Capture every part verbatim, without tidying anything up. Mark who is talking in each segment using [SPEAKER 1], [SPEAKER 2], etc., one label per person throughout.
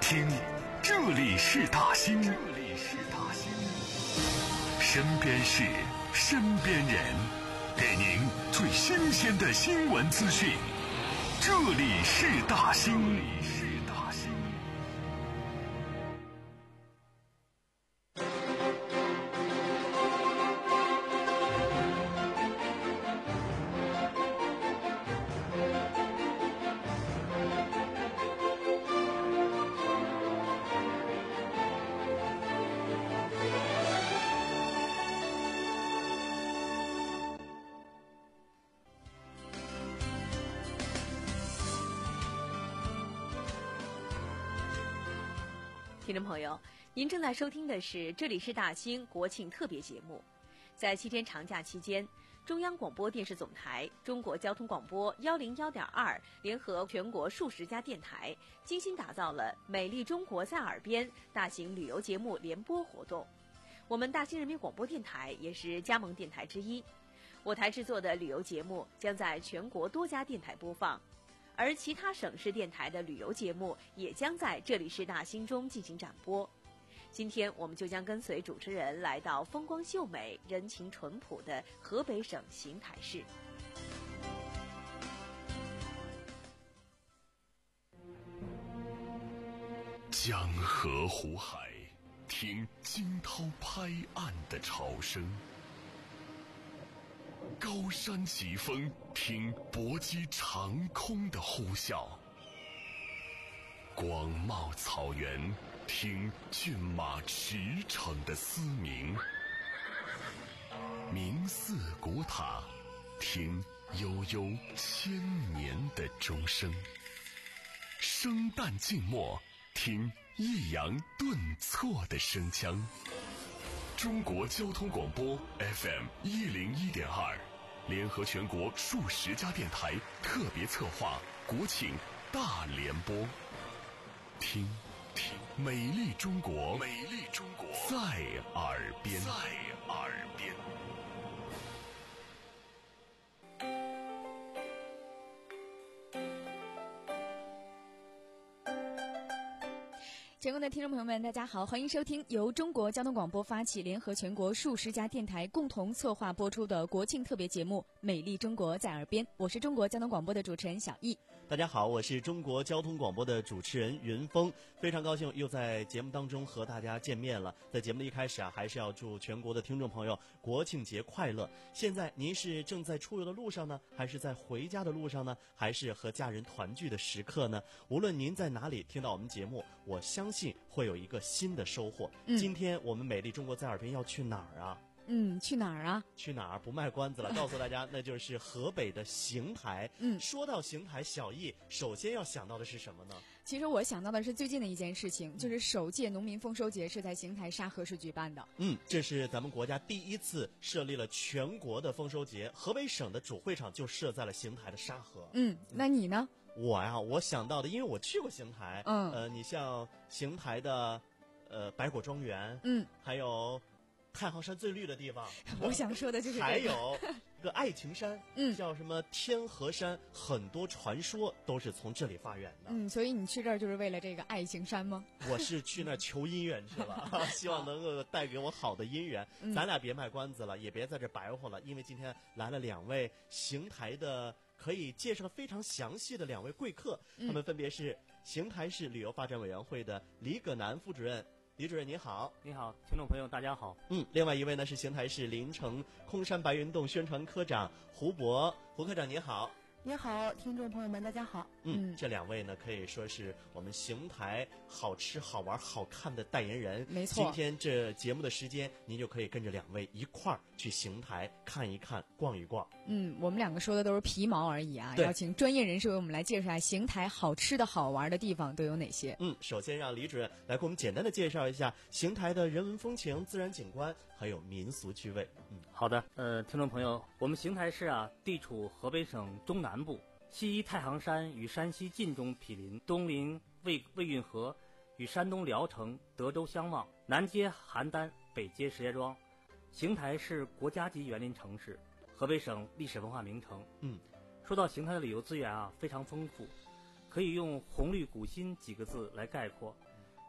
[SPEAKER 1] 听，这里是大兴，这里是大兴，身边事，身边人，给您最新鲜的新闻资讯。这里是大兴，这里是大兴。
[SPEAKER 2] 听众朋友，您正在收听的是这里是大兴国庆特别节目。在七天长假期间，中央广播电视总台、中国交通广播一零一点二联合全国数十家电台，精心打造了美丽中国在耳边大型旅游节目联播活动。我们大兴人民广播电台也是加盟电台之一，我台制作的旅游节目将在全国多家电台播放，而其他省市电台的旅游节目也将在这里是大兴中进行展播。今天我们就将跟随主持人来到风光秀美、人情淳朴的河北省邢台市。
[SPEAKER 1] 江河湖海，听惊涛拍岸的潮声；高山疾风，听搏击长空的呼啸；广袤草原，听骏马驰骋的嘶鸣；明寺古塔，听悠悠千年的钟声；生旦净末，听抑扬顿挫的声腔。中国交通广播 F M 一零一点二，联合全国数十家电台特别策划国庆大联播，听听美丽中国，美丽中国在耳边，在耳边。
[SPEAKER 3] 全国的听众朋友们，大家好，欢迎收听由中国交通广播发起，联合全国数十家电台共同策划播出的国庆特别节目《美丽中国在耳边》。我是中国交通广播的主持人小易。
[SPEAKER 4] 大家好，我是中国交通广播的主持人云峰，非常高兴又在节目当中和大家见面了。在节目的一开始啊，还是要祝全国的听众朋友国庆节快乐。现在您是正在出游的路上呢，还是在回家的路上呢，还是和家人团聚的时刻呢？无论您在哪里听到我们节目，我相信会有一个新的收获。嗯、今天我们美丽中国在耳边要去哪儿啊？
[SPEAKER 3] 嗯，去哪儿啊？
[SPEAKER 4] 去哪儿？不卖关子了，告诉大家，那就是河北的邢台。嗯，说到邢台，小易首先要想到的是什么呢？
[SPEAKER 3] 其实我想到的是最近的一件事情，就是首届农民丰收节是在邢台沙河市举办的。
[SPEAKER 4] 嗯，这是咱们国家第一次设立了全国的丰收节，河北省的主会场就设在了邢台的沙河。
[SPEAKER 3] 嗯，那你呢？
[SPEAKER 4] 我呀，我想到的，因为我去过邢台。嗯，呃，你像邢台的，呃，百果庄园。嗯，还有太行山最绿的地方，
[SPEAKER 3] 我想说的就是、这个、
[SPEAKER 4] 还有一个爱情山，嗯，叫什么天河山，很多传说都是从这里发源的。
[SPEAKER 3] 嗯，所以你去这儿就是为了这个爱情山吗？
[SPEAKER 4] 我是去那儿求姻缘去了，希望能够带给我好的姻缘。嗯、咱俩别卖关子了，也别在这白活了，因为今天来了两位邢台的可以介绍非常详细的两位贵客，嗯、他们分别是邢台市旅游发展委员会的李葛南副主任。李主任您好。
[SPEAKER 5] 你好，听众朋友大家好。
[SPEAKER 4] 嗯，另外一位呢是邢台市临城空山白云洞宣传科长胡博，胡科长您好。
[SPEAKER 6] 你好，听众朋友们大家好。
[SPEAKER 4] 嗯，这两位呢可以说是我们邢台好吃好玩好看的代言人。
[SPEAKER 3] 没错，
[SPEAKER 4] 今天这节目的时间您就可以跟着两位一块儿去邢台看一看逛一逛。
[SPEAKER 3] 嗯，我们两个说的都是皮毛而已啊，要请专业人士为我们来介绍一下邢台好吃的好玩的地方都有哪些。
[SPEAKER 4] 嗯，首先让李主任来给我们简单的介绍一下邢台的人文风情、自然景观还有民俗趣味。
[SPEAKER 5] 嗯，好的。呃，听众朋友，我们邢台市啊地处河北省中南部，西依太行山与山西晋中毗邻，东临魏魏运河，与山东聊城、德州相望，南接邯郸，北接石家庄。邢台是国家级园林城市，河北省历史文化名城。嗯，说到邢台的旅游资源啊，非常丰富，可以用红绿古新几个字来概括。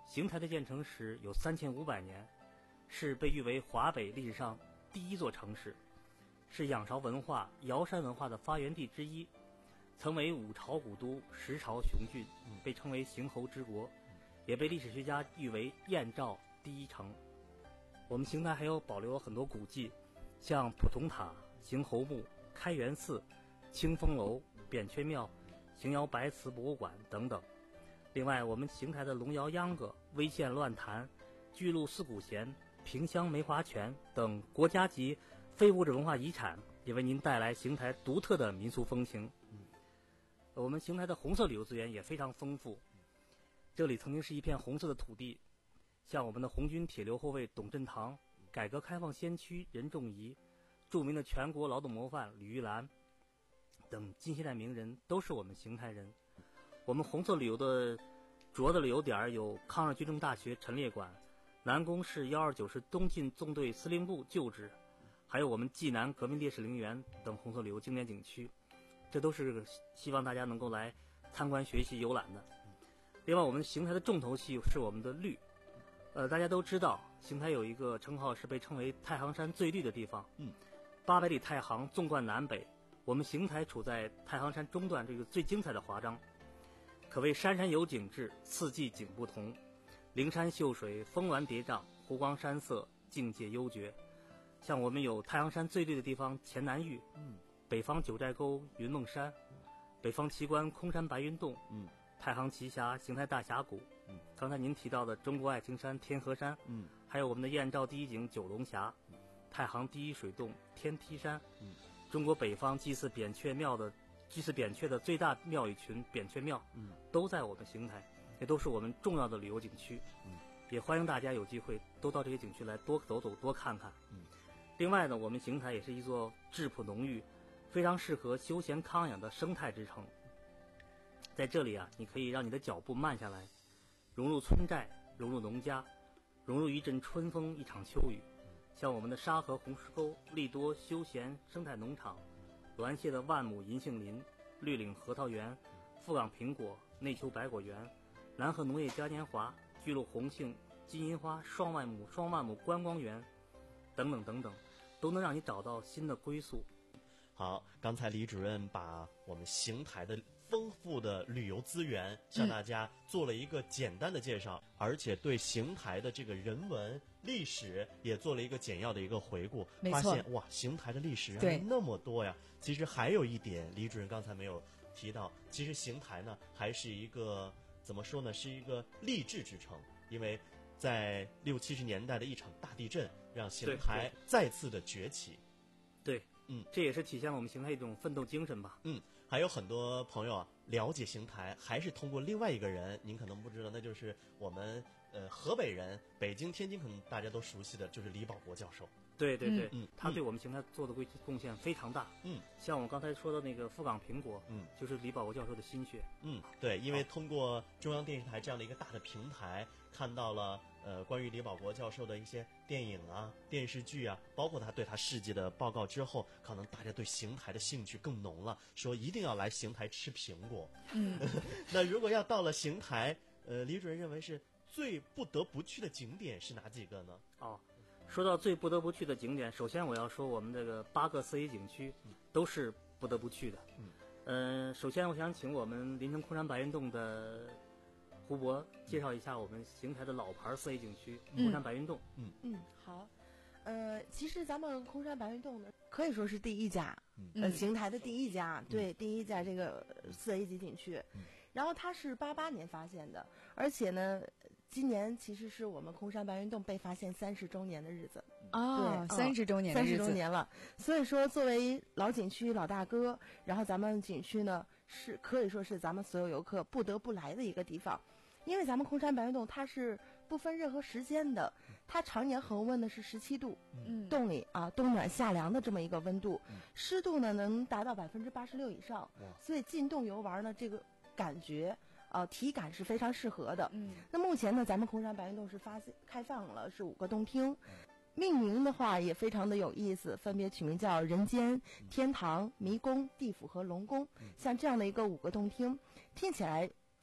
[SPEAKER 5] 邢台的建成史有三千五百年，是被誉为华北历史上第一座城市，是仰韶文化、瑶山文化的发源地之一，曾为五朝古都、十朝雄郡，被称为邢侯之国，也被历史学家誉为燕赵第一城。我们邢台还有保留了很多古迹，像普通塔、邢侯墓、开元寺、清风楼、扁鹊庙、邢窑白瓷博物馆等等。另外，我们邢台的龙窑秧歌、微县乱弹、巨鹿四股弦、萍乡梅花泉等国家级非物质文化遗产，也为您带来邢台独特的民俗风情。我们邢台的红色旅游资源也非常丰富，这里曾经是一片红色的土地，像我们的红军铁流后卫董振堂、改革开放先驱任仲夷、著名的全国劳动模范吕玉兰等近现代名人都是我们邢台人。我们红色旅游的主要的旅游点有抗日军政大学陈列馆、南宫市幺二九师东进纵队司令部旧址，还有我们济南革命烈士陵园等红色旅游经典景区，这都是希望大家能够来参观学习游览的。另外，我们邢台的重头戏是我们的绿。呃，大家都知道，邢台有一个称号是被称为太行山最绿的地方。
[SPEAKER 4] 嗯，
[SPEAKER 5] 八百里太行纵贯南北，我们邢台处在太行山中段这个最精彩的华章，可谓山山有景致，四季景不同，灵山秀水，峰峦叠嶂，湖光山色，境界幽绝。像我们有太行山最绿的地方钱南峪，
[SPEAKER 4] 嗯，
[SPEAKER 5] 北方九寨沟云梦山，北方奇观空山白云洞，
[SPEAKER 4] 嗯，
[SPEAKER 5] 太行奇峡邢台大峡谷，
[SPEAKER 4] 嗯，
[SPEAKER 5] 刚才您提到的中国爱情山天河山，
[SPEAKER 4] 嗯，
[SPEAKER 5] 还有我们的燕赵第一景九龙峡，太行第一水洞天梯山，
[SPEAKER 4] 嗯，
[SPEAKER 5] 中国北方祭祀扁鹊庙的祭祀扁鹊的最大庙宇群扁鹊庙，
[SPEAKER 4] 嗯，
[SPEAKER 5] 都在我们邢台，也都是我们重要的旅游景区，
[SPEAKER 4] 嗯，
[SPEAKER 5] 也欢迎大家有机会都到这些景区来多走走多看看，
[SPEAKER 4] 嗯，
[SPEAKER 5] 另外呢，我们邢台也是一座质朴浓郁、非常适合休闲康养的生态之城。在这里啊，你可以让你的脚步慢下来，融入村寨，融入农家，融入一阵春风，一场秋雨。像我们的沙河红石沟、利多休闲生态农场、滦县的万亩银杏林、绿岭核桃园、富港苹果、内丘百果园、南河农业嘉年华、巨鹿红杏、金银花双万亩双万亩观光园等等等等，都能让你找到新的归宿。
[SPEAKER 4] 好，刚才李主任把我们邢台的丰富的旅游资源向大家做了一个简单的介绍，嗯、而且对邢台的这个人文历史也做了一个简要的一个回顾，发现哇，邢台的历史原来那么多呀。其实还有一点，李主任刚才没有提到，其实邢台呢还是一个怎么说呢，是一个励志之城，因为在六七十年代的一场大地震，让邢台再次的崛起。
[SPEAKER 5] 对。
[SPEAKER 4] 嗯，
[SPEAKER 5] 这也是体现了我们邢台一种奋斗精神吧。
[SPEAKER 4] 嗯，还有很多朋友啊了解邢台，还是通过另外一个人，您可能不知道，那就是我们呃河北人，北京、天津可能大家都熟悉的，就是李保国教授。
[SPEAKER 5] 对对对，
[SPEAKER 4] 嗯，
[SPEAKER 5] 他对我们邢台做的贡贡献非常大。
[SPEAKER 4] 嗯，
[SPEAKER 5] 像我们刚才说的那个富港苹果，
[SPEAKER 4] 嗯，
[SPEAKER 5] 就是李保国教授的心血。
[SPEAKER 4] 嗯，对，因为通过中央电视台这样的一个大的平台，看到了呃关于李保国教授的一些电影啊、电视剧啊，包括他对他事迹的报告之后，可能大家对邢台的兴趣更浓了，说一定要来邢台吃苹果。
[SPEAKER 3] 嗯，
[SPEAKER 4] 那如果要到了邢台，呃，李主任认为是最不得不去的景点是哪几个呢？
[SPEAKER 5] 哦。说到最不得不去的景点，首先我要说我们这个八个四 A 景区都是不得不去的。
[SPEAKER 4] 嗯，
[SPEAKER 5] 呃，首先我想请我们临城空山白云洞的胡博介绍一下我们邢台的老牌四 A 景区空山白云洞。
[SPEAKER 4] 嗯
[SPEAKER 6] 嗯，好。呃，其实咱们空山白云洞呢，可以说是第一家，
[SPEAKER 4] 嗯、
[SPEAKER 6] 呃，邢台的第一家，对，第一家这个四 A 级景区。
[SPEAKER 4] 嗯、
[SPEAKER 6] 然后它是八八年发现的，而且呢。今年其实是我们空山白云洞被发现三十周年的日子
[SPEAKER 3] 哦，
[SPEAKER 6] 对，
[SPEAKER 3] 三十周年的日子，
[SPEAKER 6] 三十周年了。所以说，作为老景区老大哥，然后咱们景区呢是可以说是咱们所有游客不得不来的一个地方，因为咱们空山白云洞它是不分任何时间的，它常年恒温的是十七度，
[SPEAKER 3] 嗯，
[SPEAKER 6] 洞里啊冬暖夏凉的这么一个温度，嗯、湿度呢能达到百分之八十六以上，所以进洞游玩呢这个感觉。呃，体感是非常适合的。
[SPEAKER 3] 嗯，
[SPEAKER 6] 那目前呢，咱们空山白云洞是发开放了是五个洞厅，命名的话也非常的有意思，分别取名叫人间、天堂、迷宫、地府和龙宫，像这样的一个五个洞厅，听起来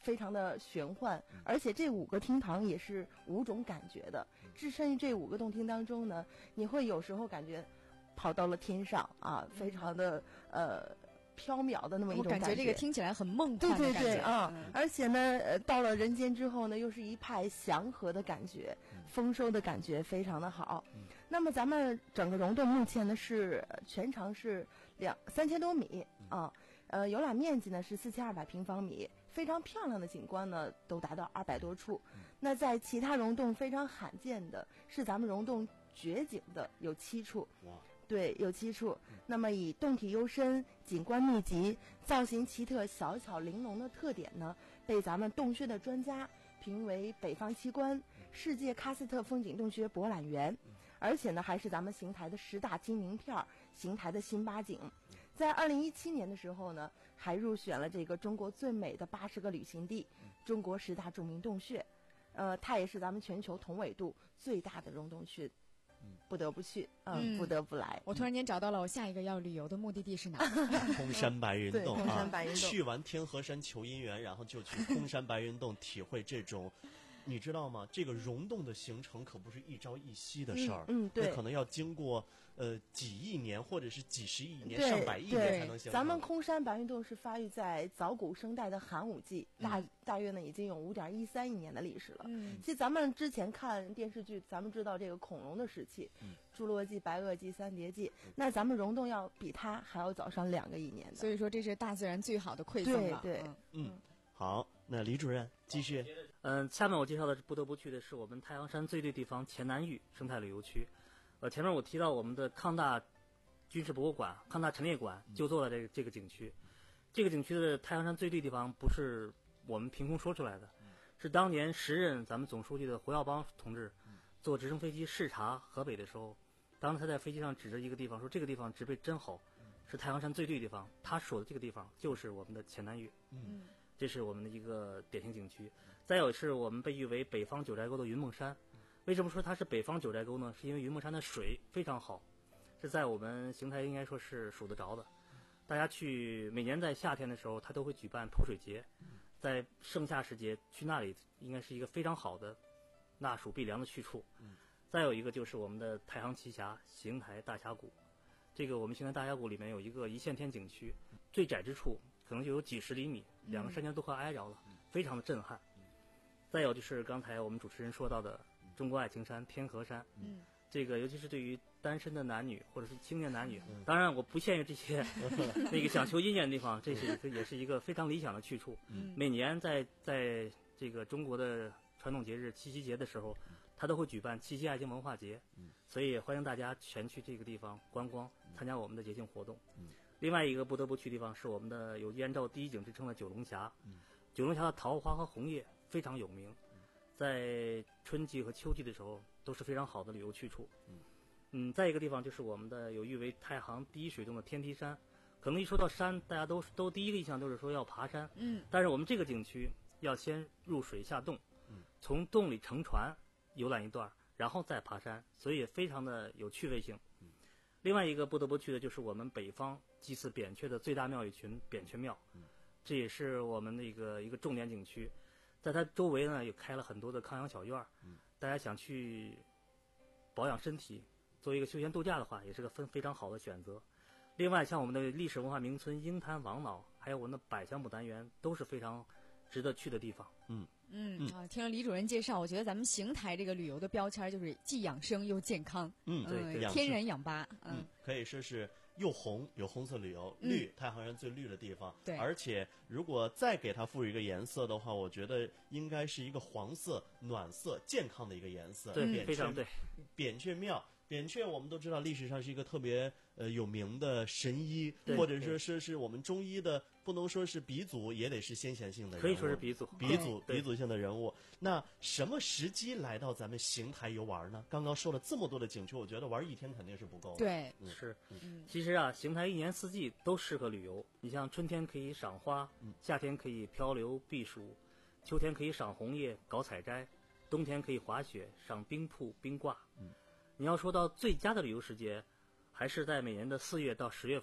[SPEAKER 6] 非常的玄幻，而且这五个厅堂也是五种感觉的。置身于这五个动厅当中呢，你会有时候感觉跑到了天上啊，非常的呃缥缈的那么一种感觉。
[SPEAKER 3] 我感觉这个听起来很梦
[SPEAKER 6] 对对
[SPEAKER 3] 幻的感觉
[SPEAKER 6] 对啊、
[SPEAKER 3] 嗯，
[SPEAKER 6] 而且呢，呃，到了人间之后呢，又是一派祥和的感觉，丰收的感觉非常的好。
[SPEAKER 4] 嗯
[SPEAKER 6] 那么咱们整个溶洞目前呢是呃全长是两三千多米啊，呃，游览面积呢是四千二百平方米，非常漂亮的景观呢都达到二百多处。那在其他溶洞非常罕见的是咱们溶洞绝景的有七处。
[SPEAKER 4] 哇，
[SPEAKER 6] 对，有七处。那么以洞体幽深、景观密集、造型奇特、小巧玲珑的特点呢，被咱们洞穴的专家评为北方奇观、世界喀斯特风景洞穴博览园，而且呢，还是咱们邢台的十大金名片儿、邢台的新八景。在二零一七年的时候呢，还入选了这个中国最美的八十个旅行地、中国十大著名洞穴。呃，它也是咱们全球同纬度最大的溶洞区。不得不去，嗯，
[SPEAKER 3] 嗯
[SPEAKER 6] 不得不来。
[SPEAKER 3] 我突然间找到了我下一个要旅游的目的地是哪？
[SPEAKER 4] 空山白云
[SPEAKER 6] 对
[SPEAKER 4] 洞
[SPEAKER 6] 空山
[SPEAKER 4] 啊
[SPEAKER 6] 白云，洞
[SPEAKER 4] 去完天河山求姻缘，然后就去空山白云洞体会这种。你知道吗？这个溶洞的形成可不是一朝一夕的事儿，
[SPEAKER 6] 嗯嗯对
[SPEAKER 4] 那可能要经过呃几亿年或者是几十亿年、
[SPEAKER 6] 对
[SPEAKER 4] 上百亿
[SPEAKER 6] 对
[SPEAKER 4] 年才能形成。
[SPEAKER 6] 咱们空山白云洞是发育在早古生代的寒武纪，大大约呢已经有五点一三亿年的历史了。
[SPEAKER 3] 嗯，
[SPEAKER 6] 其实咱们之前看电视剧，咱们知道这个恐龙的时期，侏罗纪、白垩纪、三叠纪，那咱们溶洞要比它还要早上两个亿年的。
[SPEAKER 3] 所以说这是大自然最好的馈赠了。
[SPEAKER 6] 对对
[SPEAKER 3] 嗯
[SPEAKER 4] 嗯，好，那李主任继续。
[SPEAKER 5] 嗯，下面我介绍的不得不去的是我们太行山最对地方黔南峪生态旅游区。呃，前面我提到我们的抗大军事博物馆、抗大陈列馆就坐在这个这个景区。这个景区的太行山最对地方不是我们凭空说出来的，是当年时任咱们总书记的胡耀邦同志坐直升飞机视察河北的时候，当时他在飞机上指着一个地方说：“这个地方植被真好，是太行山最对地方。”他说的这个地方就是我们的黔南峪。
[SPEAKER 3] 嗯，
[SPEAKER 5] 这是我们的一个典型景区。再有是我们被誉为北方九寨沟的云梦山。为什么说它是北方九寨沟呢？是因为云梦山的水非常好，是在我们邢台应该说是数得着的。大家去每年在夏天的时候，它都会举办泼水节，在盛夏时节去那里应该是一个非常好的纳暑避凉的去处。再有一个就是我们的太行奇峡邢台大峡谷，这个我们邢台大峡谷里面有一个一线天景区，最窄之处可能就有几十厘米，两个山尖都快挨着了，非常的震撼。再有就是刚才我们主持人说到的中国爱情山天河山，
[SPEAKER 3] 嗯，
[SPEAKER 5] 这个尤其是对于单身的男女或者是青年男女，当然我不限于这些那个想求姻缘的地方，这是一个也是一个非常理想的去处。
[SPEAKER 3] 嗯
[SPEAKER 5] 每年在在这个中国的传统节日七夕节的时候，它都会举办七夕爱情文化节，所以也欢迎大家全去这个地方观光，参加我们的节庆活动。另外一个不得不去的地方是我们的有燕赵第一景之称的九龙峡，九龙峡的桃花和红叶非常有名，在春季和秋季的时候都是非常好的旅游去处。嗯，再一个地方就是我们的有誉为太行第一水洞的天梯山。可能一说到山，大家都都第一个印象都是说要爬山，
[SPEAKER 3] 嗯，
[SPEAKER 5] 但是我们这个景区要先入水下洞，从洞里乘船游览一段，然后再爬山，所以非常的有趣味性。另外一个不得不去的就是我们北方祭祀扁鹊的最大庙宇群扁鹊庙，这也是我们的一个一个重点景区。在它周围呢，也开了很多的康养小院儿，大家想去保养身体，做一个休闲度假的话，也是个非非常好的选择。另外，像我们的历史文化名村鹰潭王老，还有我们的百香牡丹园，都是非常值得去的地方。
[SPEAKER 4] 嗯
[SPEAKER 3] 嗯啊，听了李主任介绍，我觉得咱们邢台这个旅游的标签就是既养生又健康，
[SPEAKER 4] 嗯，对，
[SPEAKER 3] 嗯，
[SPEAKER 4] 养
[SPEAKER 3] 天
[SPEAKER 4] 生
[SPEAKER 3] 然氧吧，
[SPEAKER 4] 嗯
[SPEAKER 3] 嗯，
[SPEAKER 4] 可以说是又红有红色旅游，
[SPEAKER 3] 嗯
[SPEAKER 4] 绿太行山最绿的地方。
[SPEAKER 3] 对
[SPEAKER 4] 而且如果再给它赋予一个颜色的话，我觉得应该是一个黄色、暖色、健康的一个颜色。
[SPEAKER 5] 对，
[SPEAKER 4] 扁鹊
[SPEAKER 5] 非常对。
[SPEAKER 4] 扁鹊庙，扁鹊我们都知道历史上是一个特别呃有名的神医，
[SPEAKER 5] 对
[SPEAKER 4] 或者说是是我们中医的，不能说是鼻祖，也得是先贤性的人物，
[SPEAKER 5] 可以说是鼻祖
[SPEAKER 4] 鼻祖
[SPEAKER 5] 对
[SPEAKER 4] 鼻祖性的人物。那什么时机来到咱们邢台游玩呢？刚刚说了这么多的景区，我觉得玩一天肯定是不够的。
[SPEAKER 3] 对，
[SPEAKER 4] 嗯
[SPEAKER 5] 是
[SPEAKER 3] 嗯，
[SPEAKER 5] 其实啊，邢台一年四季都适合旅游。你像春天可以赏花，夏天可以漂流避暑，秋天可以赏红叶搞采摘，冬天可以滑雪赏冰瀑冰挂。你要说到最佳的旅游时节，还是在每年的四月到十月份吧。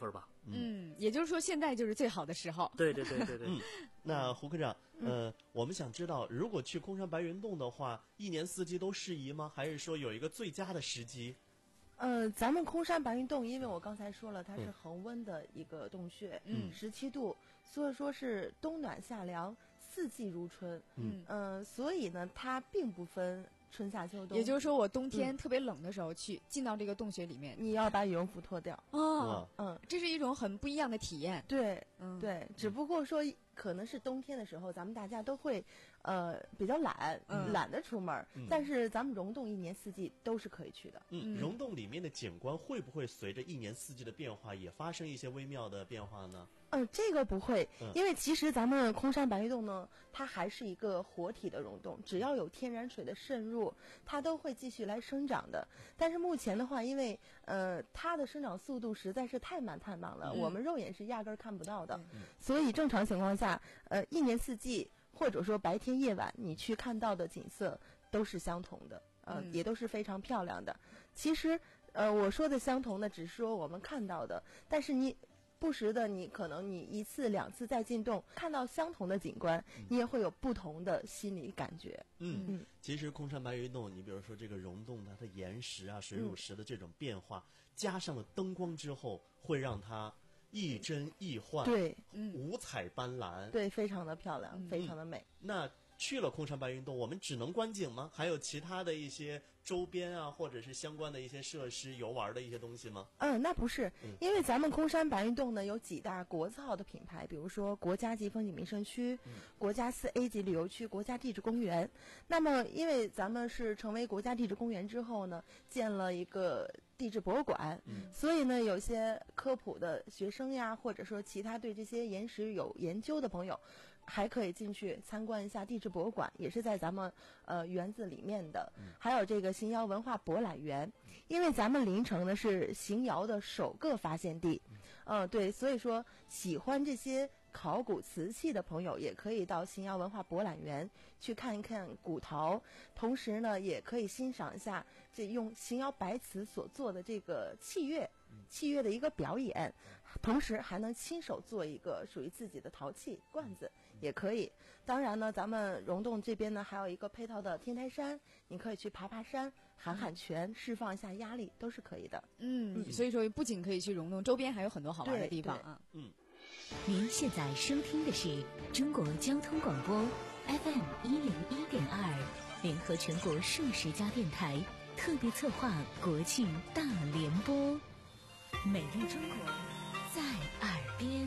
[SPEAKER 3] 嗯，也就是说现在就是最好的时候。
[SPEAKER 5] 对对对对对。
[SPEAKER 4] 嗯，那胡科长，呃，我们想知道，如果去空山白云洞的话，一年四季都适宜吗？还是说有一个最佳的时机？
[SPEAKER 6] 呃，咱们空山白云洞，因为我刚才说了，它是恒温的一个洞穴，
[SPEAKER 3] 嗯
[SPEAKER 6] 十七度，所以说是冬暖夏凉，四季如春。
[SPEAKER 3] 嗯
[SPEAKER 6] 呃，所以呢，它并不分春夏秋冬。
[SPEAKER 3] 也就是说，我冬天特别冷的时候去，进到这个洞穴里面，
[SPEAKER 6] 你要把羽绒服脱掉。
[SPEAKER 3] 哦，
[SPEAKER 6] 嗯，
[SPEAKER 3] 这是一种很不一样的体验。
[SPEAKER 6] 对，
[SPEAKER 3] 嗯，
[SPEAKER 6] 对，只不过说可能是冬天的时候，咱们大家都会，呃，比较懒，
[SPEAKER 3] 嗯
[SPEAKER 6] 懒得出门。
[SPEAKER 4] 嗯
[SPEAKER 6] 但是咱们溶洞一年四季都是可以去的。
[SPEAKER 4] 嗯，
[SPEAKER 3] 嗯
[SPEAKER 4] 溶洞里面的景观会不会随着一年四季的变化，也发生一些微妙的变化呢？
[SPEAKER 6] 嗯，这个不会
[SPEAKER 4] 嗯，
[SPEAKER 6] 因为其实咱们空山白云洞呢，它还是一个活体的溶洞，只要有天然水的渗入，它都会继续来生长的。但是目前的话，因为呃它的生长速度实在是太慢太慢了，
[SPEAKER 3] 嗯
[SPEAKER 6] 我们肉眼是压根儿看不到的，
[SPEAKER 3] 嗯
[SPEAKER 6] 所以正常情况下，呃一年四季或者说白天夜晚，你去看到的景色都是相同的，呃、
[SPEAKER 3] 嗯
[SPEAKER 6] 也都是非常漂亮的。其实呃我说的相同的，只是说我们看到的，但是你。不时的，你可能你一次两次再进洞，看到相同的景观，你也会有不同的心理感觉。
[SPEAKER 4] 嗯，
[SPEAKER 6] 嗯
[SPEAKER 4] 其实空山白云洞，你比如说这个溶洞它的岩石啊、水乳石的这种变化，加上了灯光之后，会让它亦真亦幻，
[SPEAKER 6] 对
[SPEAKER 3] 嗯
[SPEAKER 4] 五彩斑斓。
[SPEAKER 6] 对，非常的漂亮，
[SPEAKER 3] 嗯
[SPEAKER 6] 非常的美。
[SPEAKER 4] 那去了空山白云洞，我们只能观景吗？还有其他的一些周边啊，或者是相关的一些设施、游玩的一些东西吗？
[SPEAKER 6] 嗯，那不是
[SPEAKER 4] 嗯，
[SPEAKER 6] 因为咱们空山白云洞呢有几大国字号的品牌，比如说国家级风景名胜区、
[SPEAKER 4] 嗯
[SPEAKER 6] 国家四 A 级旅游区、国家地质公园。那么，因为咱们是成为国家地质公园之后呢，建了一个地质博物馆，
[SPEAKER 4] 嗯
[SPEAKER 6] 所以呢，有些科普的学生呀，或者说其他对这些岩石有研究的朋友，还可以进去参观一下地质博物馆，也是在咱们呃园子里面的。还有这个邢窑文化博览园，因为咱们临城呢是邢窑的首个发现地，嗯、对，所以说喜欢这些考古瓷器的朋友，也可以到邢窑文化博览园去看一看古陶，同时呢，也可以欣赏一下这用邢窑白瓷所做的这个器乐，器乐的一个表演，同时还能亲手做一个属于自己的陶器罐子，也可以。当然呢，咱们溶洞这边呢还有一个配套的天台山，你可以去爬爬山、喊喊泉，释放一下压力，都是可以的。
[SPEAKER 3] 嗯，所以说不仅可以去溶洞，周边还有很多好玩的
[SPEAKER 6] 对对
[SPEAKER 3] 地方啊。
[SPEAKER 4] 嗯，
[SPEAKER 7] 您现在收听的是中国交通广播 F M 一零一点二，联合全国数十家电台特别策划国庆大联播，美丽中国在耳边。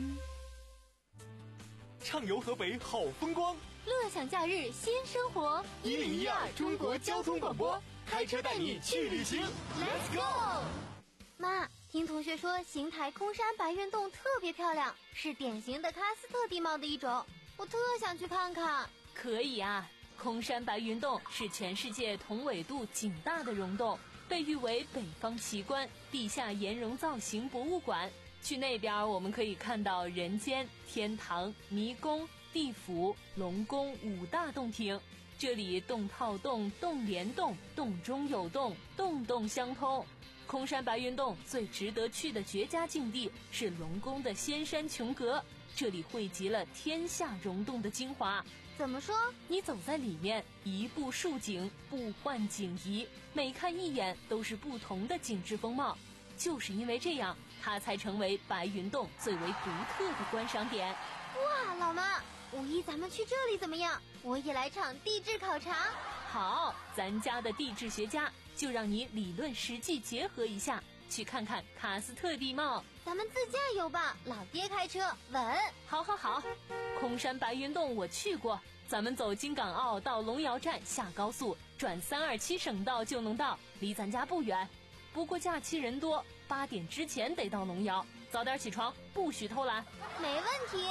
[SPEAKER 1] 畅游河北好风光，
[SPEAKER 8] 乐享假日新生活。
[SPEAKER 1] 一零一二中国交通广播，开车带你去旅行
[SPEAKER 8] Let's go！ 妈，听同学说邢台空山白云洞特别漂亮，是典型的喀斯特地貌的一种，我特想去看看。
[SPEAKER 9] 可以啊，空山白云洞是全世界同纬度仅大的溶洞，被誉为北方奇观、地下岩溶造型博物馆。去那边我们可以看到人间、天堂、迷宫、地府、龙宫五大洞庭。这里洞套洞、洞连洞、洞中有洞，洞洞相通。空山白云洞最值得去的绝佳境地是龙宫的仙山琼阁，这里汇集了天下溶洞的精华。
[SPEAKER 8] 怎么说？
[SPEAKER 9] 你走在里面，一步数景，不换景移，每看一眼都是不同的景致风貌。就是因为这样，它才成为白云洞最为独特的观赏点。
[SPEAKER 8] 哇，老妈，五一咱们去这里怎么样？我也来场地质考察。
[SPEAKER 9] 好，咱家的地质学家就让你理论实际结合一下，去看看喀斯特地貌。
[SPEAKER 8] 咱们自驾游吧，老爹开车稳。
[SPEAKER 9] 好好好，空山白云洞我去过，咱们走京港澳到龙窑站下高速，转三二七省道就能到，离咱家不远。不过假期人多，八点之前得到龙窑，早点起床，不许偷懒。
[SPEAKER 8] 没问题。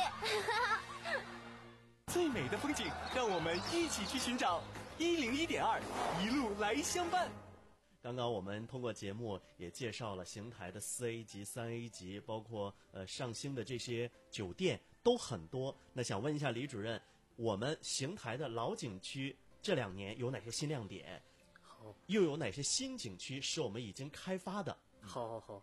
[SPEAKER 1] 最美的风景，让我们一起去寻找。一零一点二，一路来相伴。
[SPEAKER 4] 刚刚我们通过节目也介绍了邢台的四 A 级、三 A 级，包括呃上星的这些酒店都很多。那想问一下李主任，我们邢台的老景区这两年有哪些新亮点？
[SPEAKER 5] 好，
[SPEAKER 4] 又有哪些新景区是我们已经开发的？
[SPEAKER 5] 好好好，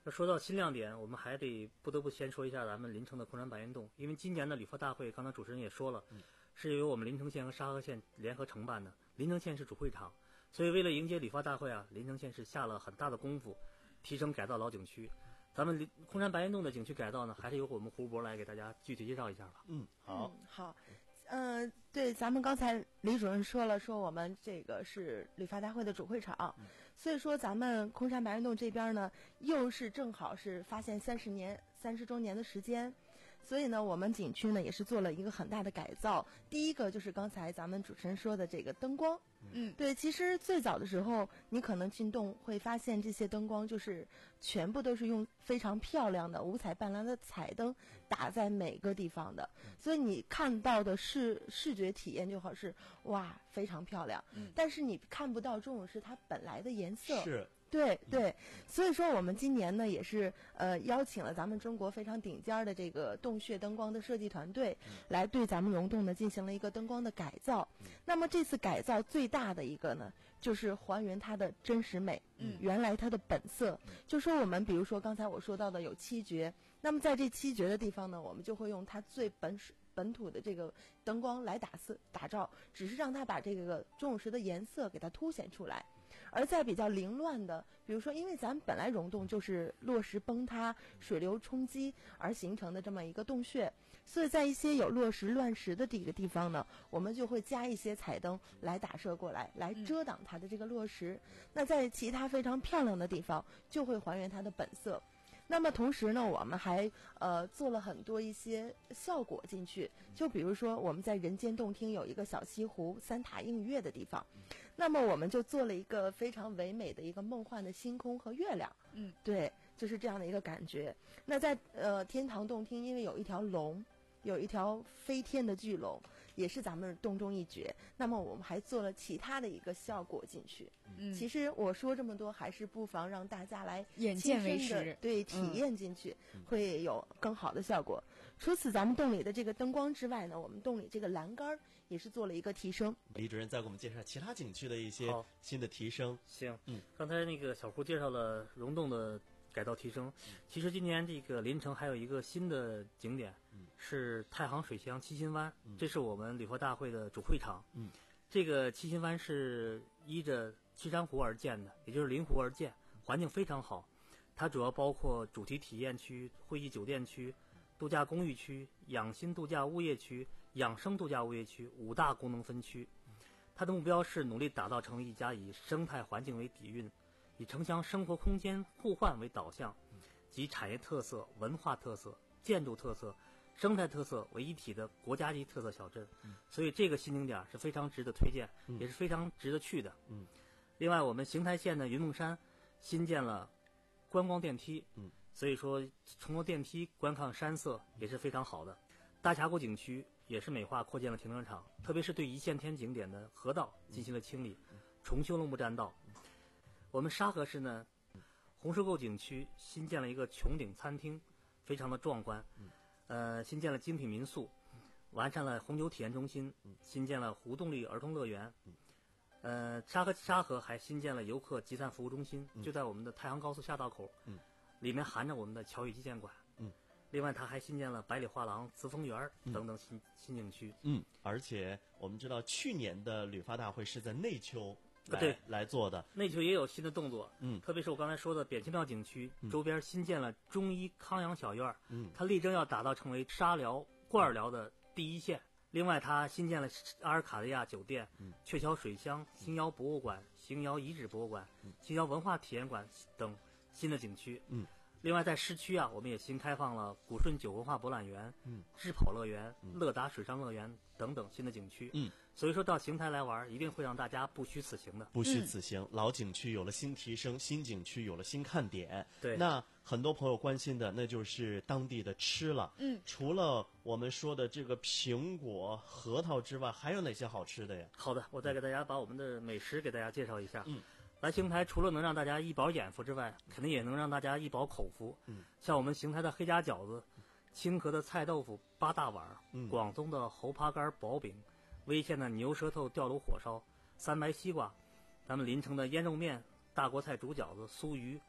[SPEAKER 5] 那说到新亮点，我们还得不得不先说一下咱们临城的空山白云洞，因为今年的旅发大会，刚才主持人也说了，嗯、是由我们临城县和沙河县联合承办的，临城县是主会场，所以为了迎接旅发大会啊，临城县是下了很大的功夫，提升改造老景区。咱们空山白云洞的景区改造呢，还是由我们胡博来给大家具体介绍一下吧。
[SPEAKER 4] 嗯，好，
[SPEAKER 6] 嗯、好。嗯、呃，对，咱们刚才李主任说了，说我们这个是旅发大会的主会场，嗯、所以说咱们空山白云洞这边呢，又是正好是发现三十年、三十周年的时间，所以呢，我们景区呢也是做了一个很大的改造。第一个就是刚才咱们主持人说的这个灯光，嗯，对，其实最早的时候，你可能进洞会发现这些灯光就是全部都是用非常漂亮的五彩斑斓的彩灯打在每个地方的，所以你看到的视视觉体验就好是哇非常漂亮，嗯、但是你看不到钟乳石它本来的颜色。
[SPEAKER 4] 是。
[SPEAKER 6] 对对，所以说我们今年呢也是呃邀请了咱们中国非常顶尖的这个洞穴灯光的设计团队，嗯、来对咱们溶洞呢进行了一个灯光的改造。嗯、那么这次改造最大的一个呢，就是还原它的真实美，嗯，原来它的本色。嗯、就说我们比如说刚才我说到的有七绝，那么在这七绝的地方呢，我们就会用它最本本土的这个灯光来打色打造，只是让它把这个钟乳石的颜色给它凸显出来。而在比较凌乱的，比如说因为咱们本来溶洞就是落石崩塌、水流冲击而形成的这么一个洞穴，所以在一些有落石乱石的这个地方呢，我们就会加一些彩灯来打射过来，来遮挡它的这个落石。嗯、那在其他非常漂亮的地方，就会还原它的本色。那么同时呢，我们还呃做了很多一些效果进去，就比如说我们在人间洞厅有一个小西湖三塔映月的地方，那么我们就做了一个非常唯美的一个梦幻的星空和月亮，嗯，对，就是这样的一个感觉。那在呃天堂洞厅，因为有一条龙，有一条飞天的巨龙，也是咱们洞中一绝。那么我们还做了其他的一个效果进去。嗯，其实我说这么多，还是不妨让大家来
[SPEAKER 3] 眼见为实，
[SPEAKER 6] 对，体验进去、嗯、会有更好的效果。除此，咱们洞里的这个灯光之外呢，我们洞里这个栏杆也是做了一个提升。
[SPEAKER 4] 李主任再给我们介绍其他景区的一些新的提升。
[SPEAKER 5] 行，嗯，刚才那个小胡介绍了溶洞的改造提升，其实今年这个临城还有一个新的景点，嗯、是太行水乡七星湾，嗯、这是我们旅发大会的主会场。嗯，这个七星湾是依着七山湖而建的，也就是临湖而建，环境非常好。它主要包括主题体验区、会议酒店区、度假公寓区、养心度假物业区、养生度假物业区五大功能分区。它的目标是努力打造成一家以生态环境为底蕴，以城乡生活空间互换为导向，集产业特色、文化特色、建筑特色、生态特色为一体的国家级特色小镇。嗯、所以这个新景点是非常值得推荐，嗯、也是非常值得去的。嗯，另外，我们邢台县的云梦山新建了观光电梯，嗯，所以说乘坐电梯观看山色也是非常好的。大峡谷景区也是美化扩建了停车场，特别是对一线天景点的河道进行了清理，嗯、重修了木栈道。我们沙河市呢，红石沟景区新建了一个穹顶餐厅，非常的壮观。呃，新建了精品民宿，完善了红酒体验中心，新建了湖动力儿童乐园。呃，沙河沙河还新建了游客集散服务中心，就在我们的太行高速下道口，里面含着我们的侨宇纪念馆。另外，它还新建了百里画廊、慈丰园等等新、嗯、新景区。
[SPEAKER 4] 嗯，而且我们知道，去年的旅发大会是在内丘来、
[SPEAKER 5] 啊、对
[SPEAKER 4] 来做的，
[SPEAKER 5] 内丘也有新的动作。嗯，特别是我刚才说的扁青庙景区、嗯、周边新建了中医康养小院，嗯，它力争要打造成为沙疗、罐儿疗的第一线。另外，它新建了阿尔卡利亚酒店、嗯、鹊桥水乡、邢窑博物馆、邢窑遗址博物馆、嗯、邢窑文化体验馆等新的景区。嗯。另外，在市区啊，我们也新开放了古顺酒文化博览园、嗯、智跑乐园、嗯、乐达水上乐园等等新的景区。嗯，所以说到邢台来玩，一定会让大家不虚此行的。
[SPEAKER 4] 不虚此行，嗯、老景区有了新提升，新景区有了新看点。
[SPEAKER 5] 对，
[SPEAKER 4] 那很多朋友关心的，那就是当地的吃了。嗯，除了我们说的这个苹果、核桃之外，还有哪些好吃的呀？
[SPEAKER 5] 好的，我再给大家把我们的美食给大家介绍一下。嗯。来邢台除了能让大家一饱眼福之外，肯定也能让大家一饱口福。嗯，像我们邢台的黑夹饺子、清河的菜豆腐八大碗、嗯、广东的猴扒干薄饼、威县的牛舌头吊炉火烧、三白西瓜，咱们临城的腌肉面、大锅菜煮饺子、酥鱼，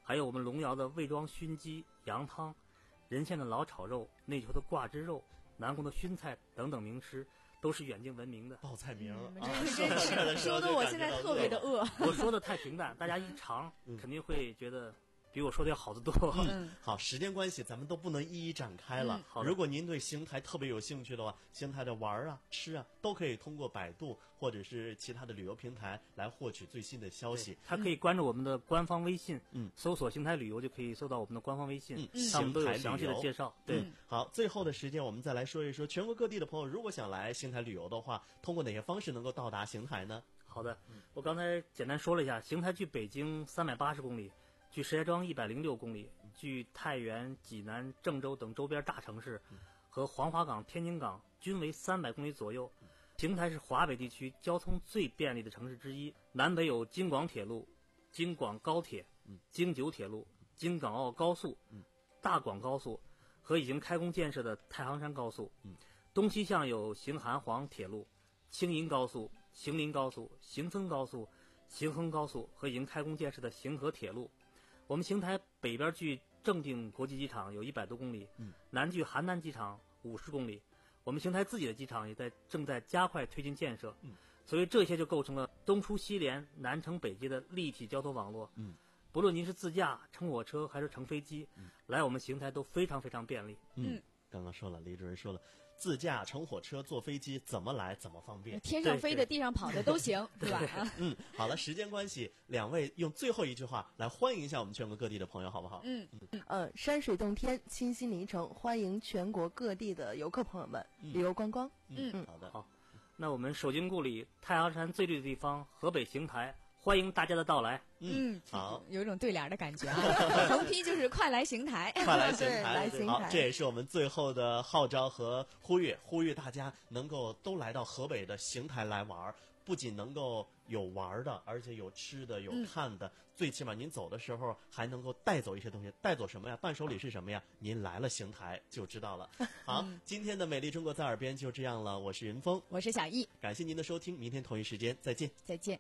[SPEAKER 5] 还有我们龙窑的魏庄熏鸡、羊汤、任县的老炒肉、内丘的挂枝肉、南宫的熏菜等等名吃，都是远近闻名的
[SPEAKER 4] 报菜名。
[SPEAKER 3] 嗯、真是真是说的我现在特别的饿。
[SPEAKER 5] 我说的太平淡，大家一尝肯定会觉得比我说的要好得多。
[SPEAKER 4] 嗯，好，时间关系，咱们都不能一一展开了。
[SPEAKER 5] 嗯、
[SPEAKER 4] 如果您对邢台特别有兴趣的话，邢台的玩啊、吃啊，都可以通过百度或者是其他的旅游平台来获取最新的消息。
[SPEAKER 5] 他可以关注我们的官方微信，嗯，搜索邢台旅游就可以搜到我们的官方微信，
[SPEAKER 4] 嗯，
[SPEAKER 5] 上面都有详细的介绍。对、
[SPEAKER 4] 嗯，好，最后的时间我们再来说一说，全国各地的朋友如果想来邢台旅游的话，通过哪些方式能够到达邢台呢？
[SPEAKER 5] 好的，我刚才简单说了一下，邢台距北京三百八十公里。距石家庄一百零六公里，距太原、济南、郑州等周边大城市和黄花岗、天津港均为三百公里左右。邢台是华北地区交通最便利的城市之一，南北有京广铁路、京广高铁、京九铁路、京港澳高速、大广高速和已经开工建设的太行山高速。东西向有邢韩黄铁路、青银高速、邢林高速、邢汾高速、邢衡高速和已经开工建设的邢河铁路。我们邢台北边距正定国际机场有一百多公里，嗯，南距邯郸机场五十公里。我们邢台自己的机场也在正在加快推进建设，嗯，所以这些就构成了东出西连、南承北接的立体交通网络。嗯，不论您是自驾、乘火车还是乘飞机，嗯，来我们邢台都非常非常便利。
[SPEAKER 4] 嗯，刚刚说了，李主任说了。自驾、乘火车、坐飞机，怎么来怎么方便，
[SPEAKER 3] 天上飞的、地上跑的都行，是吧？
[SPEAKER 4] 嗯，好了，时间关系，两位用最后一句话来欢迎一下我们全国各地的朋友，好不好？
[SPEAKER 6] 嗯嗯，呃，山水洞天，清新临城，欢迎全国各地的游客朋友们、嗯、旅游观光。
[SPEAKER 4] 嗯嗯，好的，
[SPEAKER 5] 好。那我们守金故里、太行山最绿的地方河北邢台，欢迎大家的到来。
[SPEAKER 3] 嗯，
[SPEAKER 4] 好，
[SPEAKER 3] 有一种对联的感觉啊。横批就是快来邢台，
[SPEAKER 4] 快来邢台，
[SPEAKER 6] 来邢台。
[SPEAKER 4] 好，这也是我们最后的号召和呼吁，呼吁大家能够都来到河北的邢台来玩，不仅能够有玩的，而且有吃的，有看的，嗯、最起码您走的时候还能够带走一些东西，带走什么呀？伴手礼是什么呀？您来了邢台就知道了。好，嗯、今天的美丽中国在耳边就这样了，我是云峰，
[SPEAKER 3] 我是小易，
[SPEAKER 4] 感谢您的收听，明天同一时间再见，
[SPEAKER 3] 再见。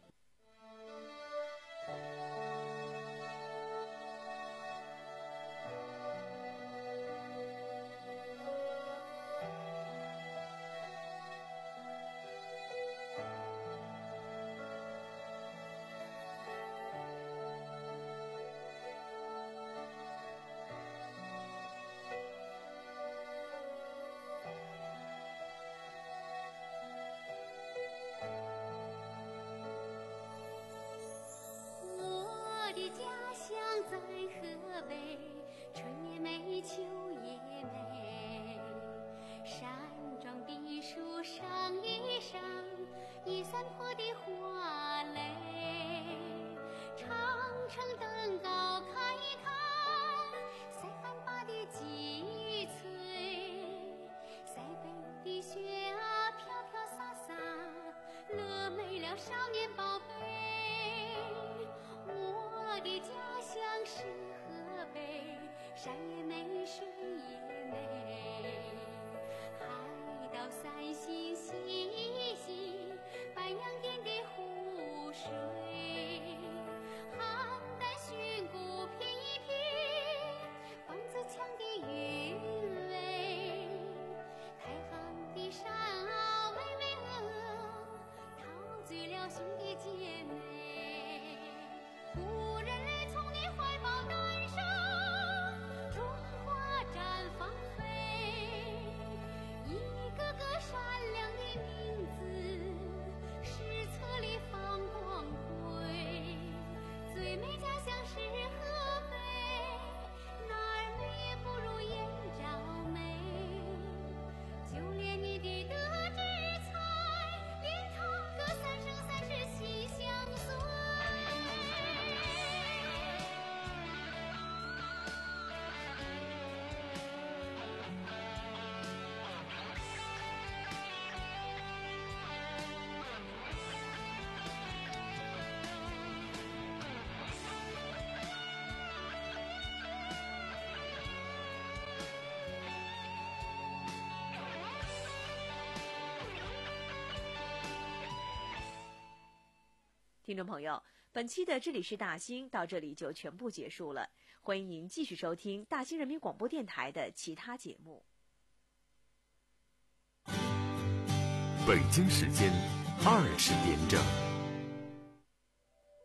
[SPEAKER 10] 在河北，春也美，秋也美。山庄避暑赏一赏，依山坡的花蕾。长城登高看一看，塞罕坝的积翠。塞北的雪啊飘飘洒洒，乐美了少年宝贝。我的家乡是河北，山也美，水也美。海岛三星洗一洗，白洋淀的湖水。邯郸熏骨品一品，梆子腔的韵味。太行的山啊巍巍峨，陶醉了兄弟姐妹。古人类从你怀抱诞生，中
[SPEAKER 2] 听众朋友，本期的这里是大兴到这里就全部结束了，欢迎您继续收听大兴人民广播电台的其他节目。
[SPEAKER 1] 北京时间二十点整。